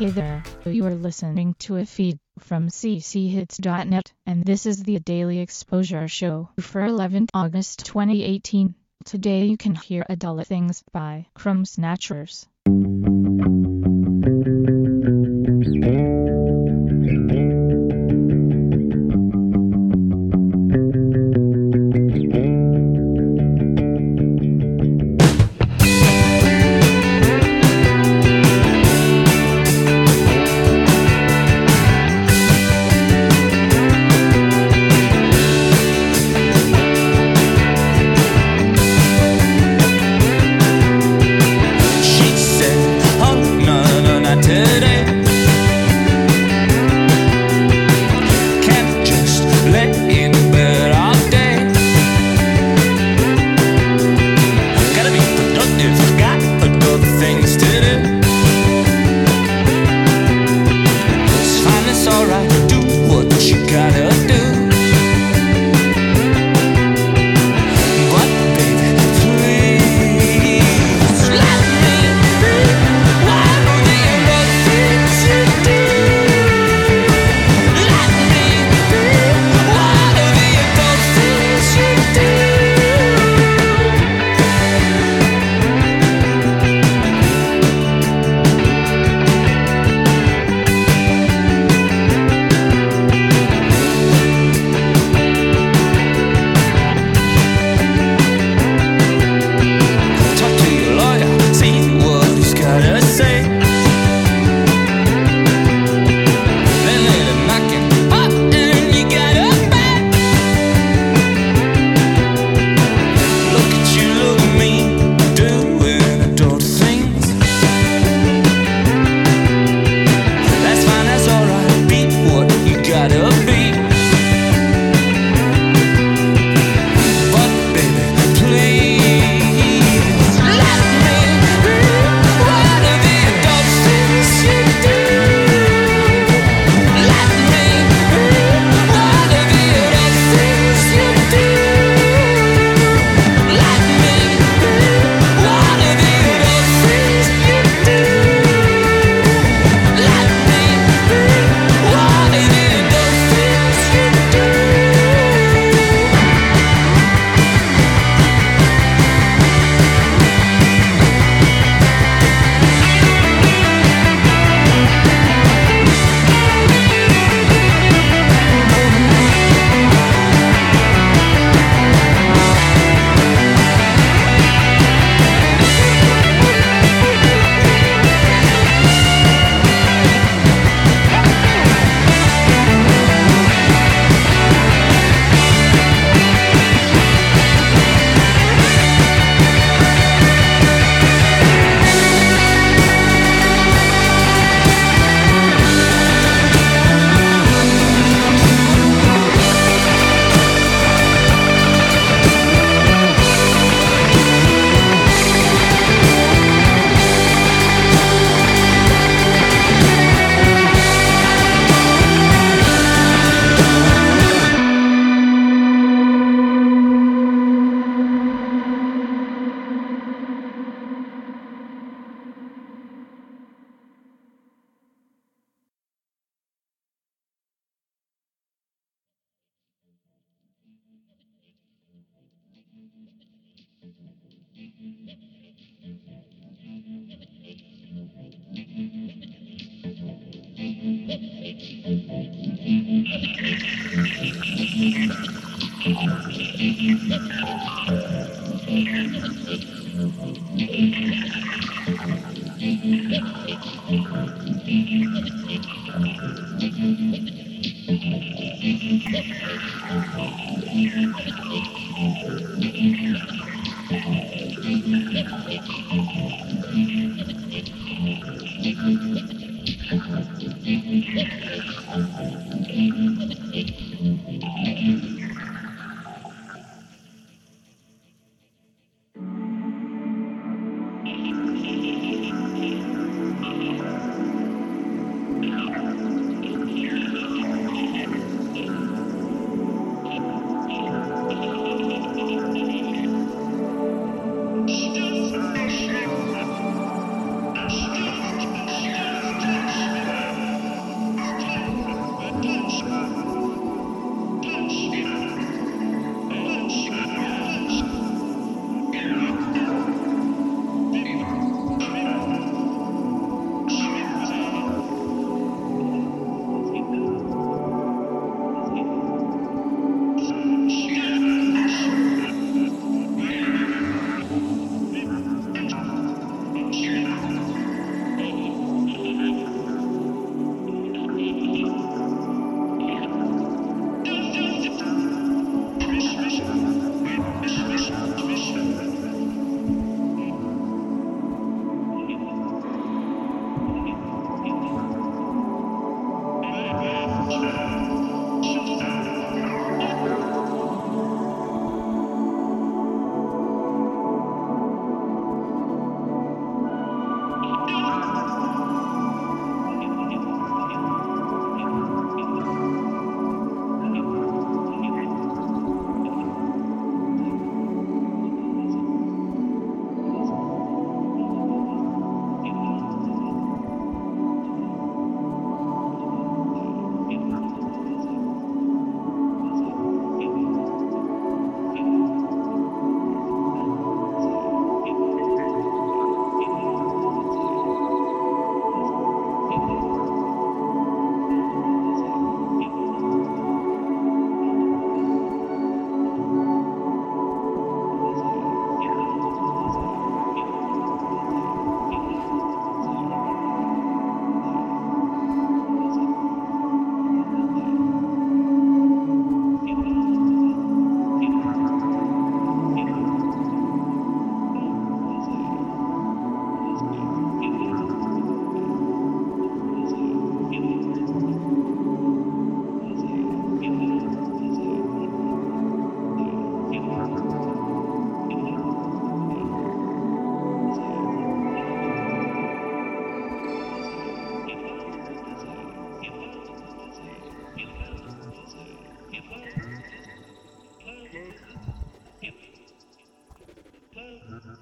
Hey there, you are listening to a feed from cchits.net, and this is the Daily Exposure Show for 11th August 2018. Today you can hear Adult Things by Crumb Snatchers.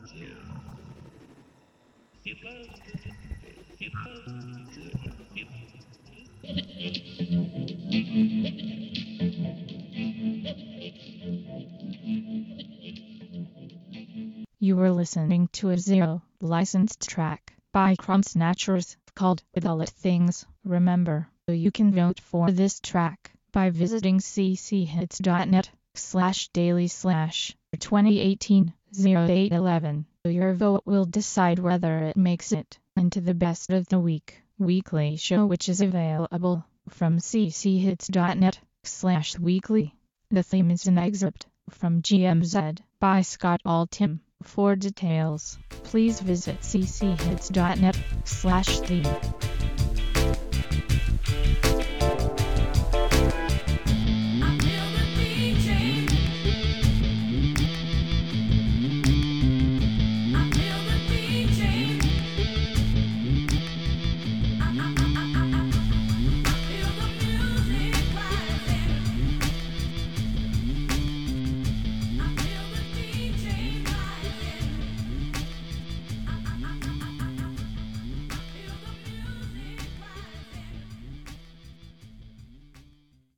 You were listening to a Zero licensed track by Crumb Snatchers called Adult Things. Remember, you can vote for this track by visiting cchits.net/daily/2018-0811. Your vote will decide whether it makes it into the Best of the Week weekly show, which is available from cchits.net/weekly. The theme is an excerpt from GMZ by Scott Altham. For details, please visit cchits.net/theme.